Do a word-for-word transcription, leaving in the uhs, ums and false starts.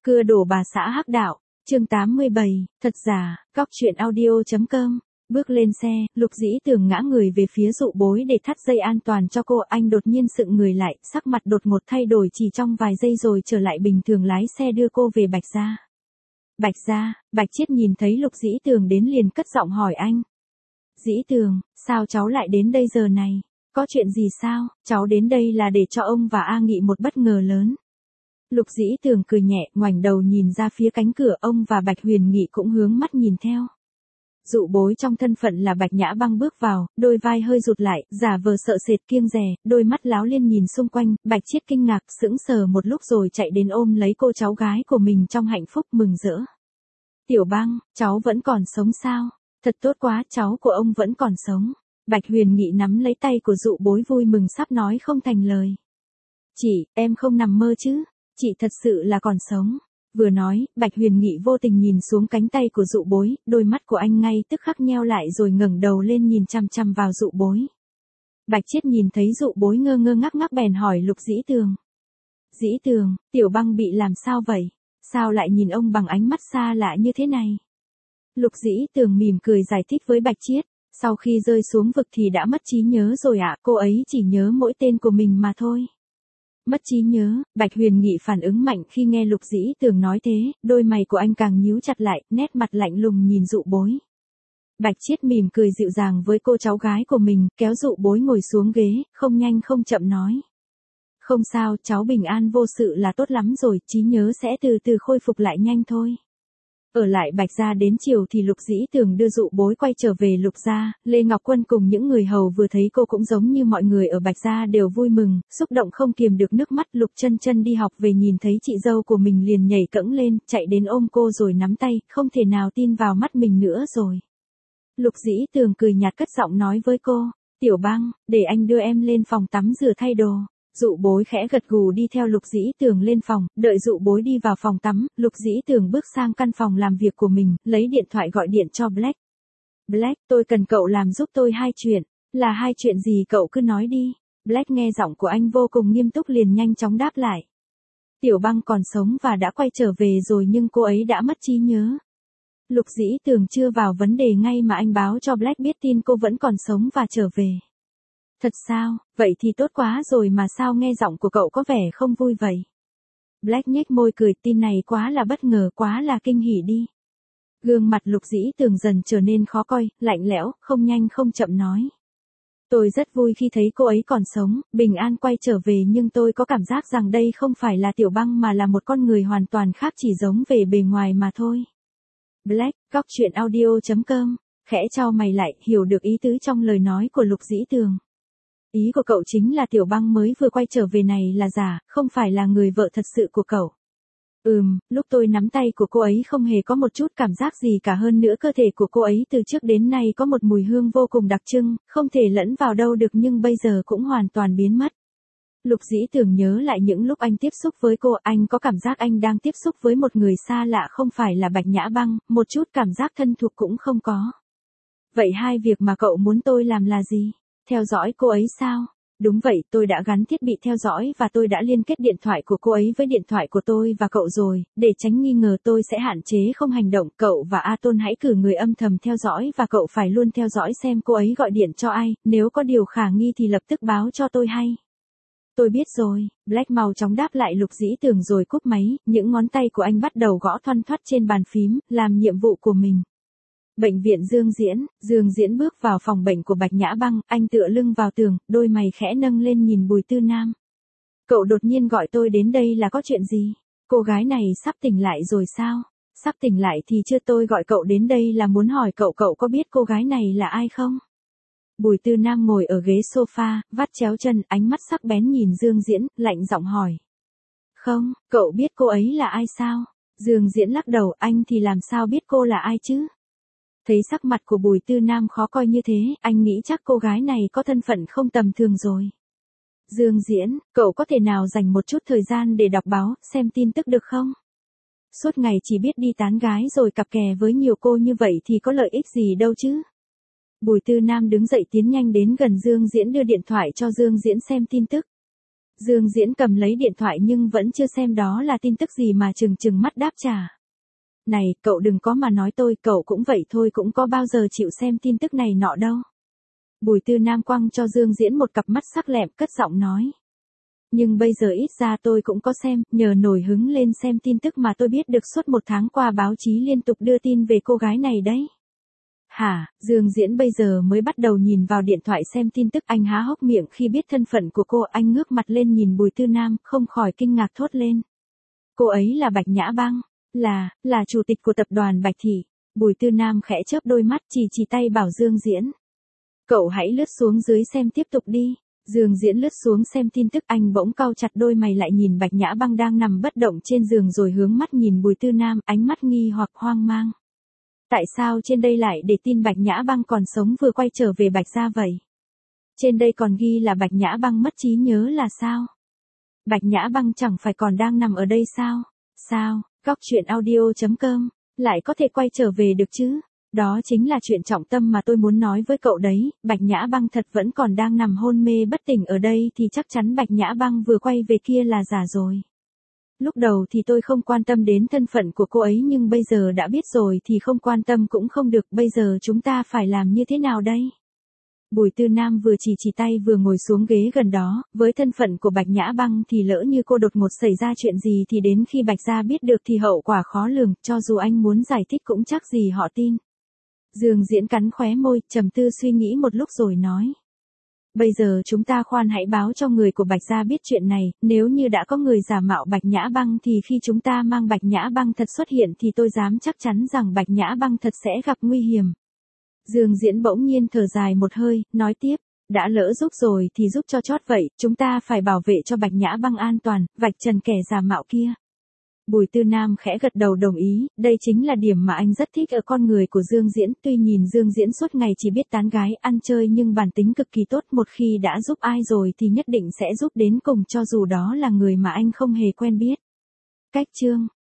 Cưa đổ bà xã hắc đạo, chương tám mươi bảy, thật giả, cóc truyện audio.com. Bước lên xe, Lục Dĩ Tường ngã người về phía dụ bối để thắt dây an toàn cho cô. Anh đột nhiên sững người lại, sắc mặt đột ngột thay đổi chỉ trong vài giây rồi trở lại bình thường, lái xe đưa cô về Bạch Gia. Bạch Gia, Bạch Chiết nhìn thấy Lục Dĩ Tường đến liền cất giọng hỏi anh. Dĩ Tường, sao cháu lại đến đây giờ này? Có chuyện gì sao? Cháu đến đây là để cho ông và A Nghị một bất ngờ lớn. Lục Dĩ Tường cười nhẹ, ngoảnh đầu nhìn ra phía cánh cửa, ông và Bạch Huyền Nghị cũng hướng mắt nhìn theo. Dụ bối trong thân phận là Bạch Nhã Băng bước vào, đôi vai hơi rụt lại, giả vờ sợ sệt kiêng dè, đôi mắt láo liên nhìn xung quanh. Bạch Chiết kinh ngạc, sững sờ một lúc rồi chạy đến ôm lấy cô cháu gái của mình trong hạnh phúc mừng rỡ. Tiểu Băng, cháu vẫn còn sống sao? Thật tốt quá, cháu của ông vẫn còn sống. Bạch Huyền Nghị nắm lấy tay của dụ bối vui mừng sắp nói không thành lời. Chị, em không nằm mơ chứ? Chị thật sự là còn sống. Vừa nói, Bạch Huyền Nghị vô tình nhìn xuống cánh tay của dụ bối, đôi mắt của anh ngay tức khắc nheo lại rồi ngẩng đầu lên nhìn chằm chằm vào dụ bối. Bạch Chiết nhìn thấy dụ bối ngơ ngơ ngác ngác bèn hỏi Lục Dĩ Tường. Dĩ Tường, Tiểu Băng bị làm sao vậy? Sao lại nhìn ông bằng ánh mắt xa lạ như thế này? Lục Dĩ Tường mỉm cười giải thích với Bạch Chiết. Sau khi rơi xuống vực thì đã mất trí nhớ rồi ạ, à, cô ấy chỉ nhớ mỗi tên của mình mà thôi. Mất trí nhớ, Bạch Huyền Nghị phản ứng mạnh khi nghe Lục Dĩ Tường nói thế, đôi mày của anh càng nhíu chặt lại, nét mặt lạnh lùng nhìn dụ bối. Bạch Chiết mỉm cười dịu dàng với cô cháu gái của mình, kéo dụ bối ngồi xuống ghế, không nhanh không chậm nói. Không sao, cháu bình an vô sự là tốt lắm rồi, trí nhớ sẽ từ từ khôi phục lại nhanh thôi. Ở lại Bạch Gia đến chiều thì Lục Dĩ Tường đưa dụ bối quay trở về Lục Gia, Lê Ngọc Quân cùng những người hầu vừa thấy cô cũng giống như mọi người ở Bạch Gia đều vui mừng, xúc động không kiềm được nước mắt. Lục Chân Chân đi học về nhìn thấy chị dâu của mình liền nhảy cẫng lên, chạy đến ôm cô rồi nắm tay, không thể nào tin vào mắt mình nữa rồi. Lục Dĩ Tường cười nhạt cất giọng nói với cô, Tiểu Băng, để anh đưa em lên phòng tắm rửa thay đồ. Dụ bối khẽ gật gù đi theo Lục Dĩ Tường lên phòng, đợi dụ bối đi vào phòng tắm, Lục Dĩ Tường bước sang căn phòng làm việc của mình, lấy điện thoại gọi điện cho Black. Black, tôi cần cậu làm giúp tôi hai chuyện. Là hai chuyện gì cậu cứ nói đi. Black nghe giọng của anh vô cùng nghiêm túc liền nhanh chóng đáp lại. Tiểu Băng còn sống và đã quay trở về rồi nhưng cô ấy đã mất trí nhớ. Lục Dĩ Tường chưa vào vấn đề ngay mà anh báo cho Black biết tin cô vẫn còn sống và trở về. Thật sao, vậy thì tốt quá rồi mà sao nghe giọng của cậu có vẻ không vui vậy? Black nhếch môi cười, tin này quá là bất ngờ, quá là kinh hỉ đi. Gương mặt Lục Dĩ Tường dần trở nên khó coi, lạnh lẽo, không nhanh không chậm nói. Tôi rất vui khi thấy cô ấy còn sống, bình an quay trở về nhưng tôi có cảm giác rằng đây không phải là Tiểu Băng mà là một con người hoàn toàn khác chỉ giống về bề ngoài mà thôi. Black, cóc truyện audio.com, khẽ chau mày lại, hiểu được ý tứ trong lời nói của Lục Dĩ Tường. Ý của cậu chính là Tiểu Băng mới vừa quay trở về này là giả, không phải là người vợ thật sự của cậu. Ừm, lúc tôi nắm tay của cô ấy không hề có một chút cảm giác gì cả, hơn nữa cơ thể của cô ấy từ trước đến nay có một mùi hương vô cùng đặc trưng, không thể lẫn vào đâu được nhưng bây giờ cũng hoàn toàn biến mất. Lục Dĩ Tường nhớ lại những lúc anh tiếp xúc với cô, anh có cảm giác anh đang tiếp xúc với một người xa lạ, không phải là Bạch Nhã Băng, một chút cảm giác thân thuộc cũng không có. Vậy hai việc mà cậu muốn tôi làm là gì? Theo dõi cô ấy sao? Đúng vậy, tôi đã gắn thiết bị theo dõi và tôi đã liên kết điện thoại của cô ấy với điện thoại của tôi và cậu rồi, để tránh nghi ngờ tôi sẽ hạn chế không hành động. Cậu và A Tôn hãy cử người âm thầm theo dõi và cậu phải luôn theo dõi xem cô ấy gọi điện cho ai, nếu có điều khả nghi thì lập tức báo cho tôi hay. Tôi biết rồi, Black mau chóng đáp lại Lục Dĩ Tường rồi cúp máy, những ngón tay của anh bắt đầu gõ thoăn thoắt trên bàn phím, làm nhiệm vụ của mình. Bệnh viện Dương Diễn, Dương Diễn bước vào phòng bệnh của Bạch Nhã Băng, anh tựa lưng vào tường, đôi mày khẽ nâng lên nhìn Bùi Tư Nam. Cậu đột nhiên gọi tôi đến đây là có chuyện gì? Cô gái này sắp tỉnh lại rồi sao? Sắp tỉnh lại thì chưa, tôi gọi cậu đến đây là muốn hỏi cậu cậu có biết cô gái này là ai không? Bùi Tư Nam ngồi ở ghế sofa, vắt chéo chân, ánh mắt sắc bén nhìn Dương Diễn, lạnh giọng hỏi. Không, cậu biết cô ấy là ai sao? Dương Diễn lắc đầu, anh thì làm sao biết cô là ai chứ? Thấy sắc mặt của Bùi Tư Nam khó coi như thế, anh nghĩ chắc cô gái này có thân phận không tầm thường rồi. Dương Diễn, cậu có thể nào dành một chút thời gian để đọc báo, xem tin tức được không? Suốt ngày chỉ biết đi tán gái rồi cặp kè với nhiều cô như vậy thì có lợi ích gì đâu chứ? Bùi Tư Nam đứng dậy tiến nhanh đến gần Dương Diễn đưa điện thoại cho Dương Diễn xem tin tức. Dương Diễn cầm lấy điện thoại nhưng vẫn chưa xem đó là tin tức gì mà trừng trừng mắt đáp trả. Này, cậu đừng có mà nói tôi, cậu cũng vậy thôi, cũng có bao giờ chịu xem tin tức này nọ đâu. Bùi Tư Nam quăng cho Dương Diễn một cặp mắt sắc lẹm, cất giọng nói. Nhưng bây giờ ít ra tôi cũng có xem, nhờ nổi hứng lên xem tin tức mà tôi biết được suốt một tháng qua báo chí liên tục đưa tin về cô gái này đấy. Hả, Dương Diễn bây giờ mới bắt đầu nhìn vào điện thoại xem tin tức, anh há hốc miệng khi biết thân phận của cô, anh ngước mặt lên nhìn Bùi Tư Nam, không khỏi kinh ngạc thốt lên. Cô ấy là Bạch Nhã Băng, là, là chủ tịch của tập đoàn Bạch Thị. Bùi Tư Nam khẽ chớp đôi mắt, chỉ chỉ tay bảo Dương Diễn. Cậu hãy lướt xuống dưới xem tiếp tục đi. Dương Diễn lướt xuống xem tin tức, anh bỗng cau chặt đôi mày lại nhìn Bạch Nhã Băng đang nằm bất động trên giường rồi hướng mắt nhìn Bùi Tư Nam, ánh mắt nghi hoặc hoang mang. Tại sao trên đây lại để tin Bạch Nhã Băng còn sống vừa quay trở về Bạch gia vậy? Trên đây còn ghi là Bạch Nhã Băng mất trí nhớ là sao? Bạch Nhã Băng chẳng phải còn đang nằm ở đây sao? Sao, Góc Truyện Audio chấm com, lại có thể quay trở về được chứ? Đó chính là chuyện trọng tâm mà tôi muốn nói với cậu đấy, Bạch Nhã Băng thật vẫn còn đang nằm hôn mê bất tỉnh ở đây thì chắc chắn Bạch Nhã Băng vừa quay về kia là giả rồi. Lúc đầu thì tôi không quan tâm đến thân phận của cô ấy nhưng bây giờ đã biết rồi thì không quan tâm cũng không được, bây giờ chúng ta phải làm như thế nào đây? Bùi Tư Nam vừa chỉ chỉ tay vừa ngồi xuống ghế gần đó, với thân phận của Bạch Nhã Băng thì lỡ như cô đột ngột xảy ra chuyện gì thì đến khi Bạch gia biết được thì hậu quả khó lường, cho dù anh muốn giải thích cũng chắc gì họ tin. Dương Diễn cắn khóe môi, trầm tư suy nghĩ một lúc rồi nói. Bây giờ chúng ta khoan hãy báo cho người của Bạch gia biết chuyện này, nếu như đã có người giả mạo Bạch Nhã Băng thì khi chúng ta mang Bạch Nhã Băng thật xuất hiện thì tôi dám chắc chắn rằng Bạch Nhã Băng thật sẽ gặp nguy hiểm. Dương Diễn bỗng nhiên thở dài một hơi, nói tiếp, đã lỡ giúp rồi thì giúp cho chót vậy, chúng ta phải bảo vệ cho Bạch Nhã Băng an toàn, vạch trần kẻ giả mạo kia. Bùi Tư Nam khẽ gật đầu đồng ý, đây chính là điểm mà anh rất thích ở con người của Dương Diễn, tuy nhìn Dương Diễn suốt ngày chỉ biết tán gái, ăn chơi nhưng bản tính cực kỳ tốt, một khi đã giúp ai rồi thì nhất định sẽ giúp đến cùng cho dù đó là người mà anh không hề quen biết. Cách chương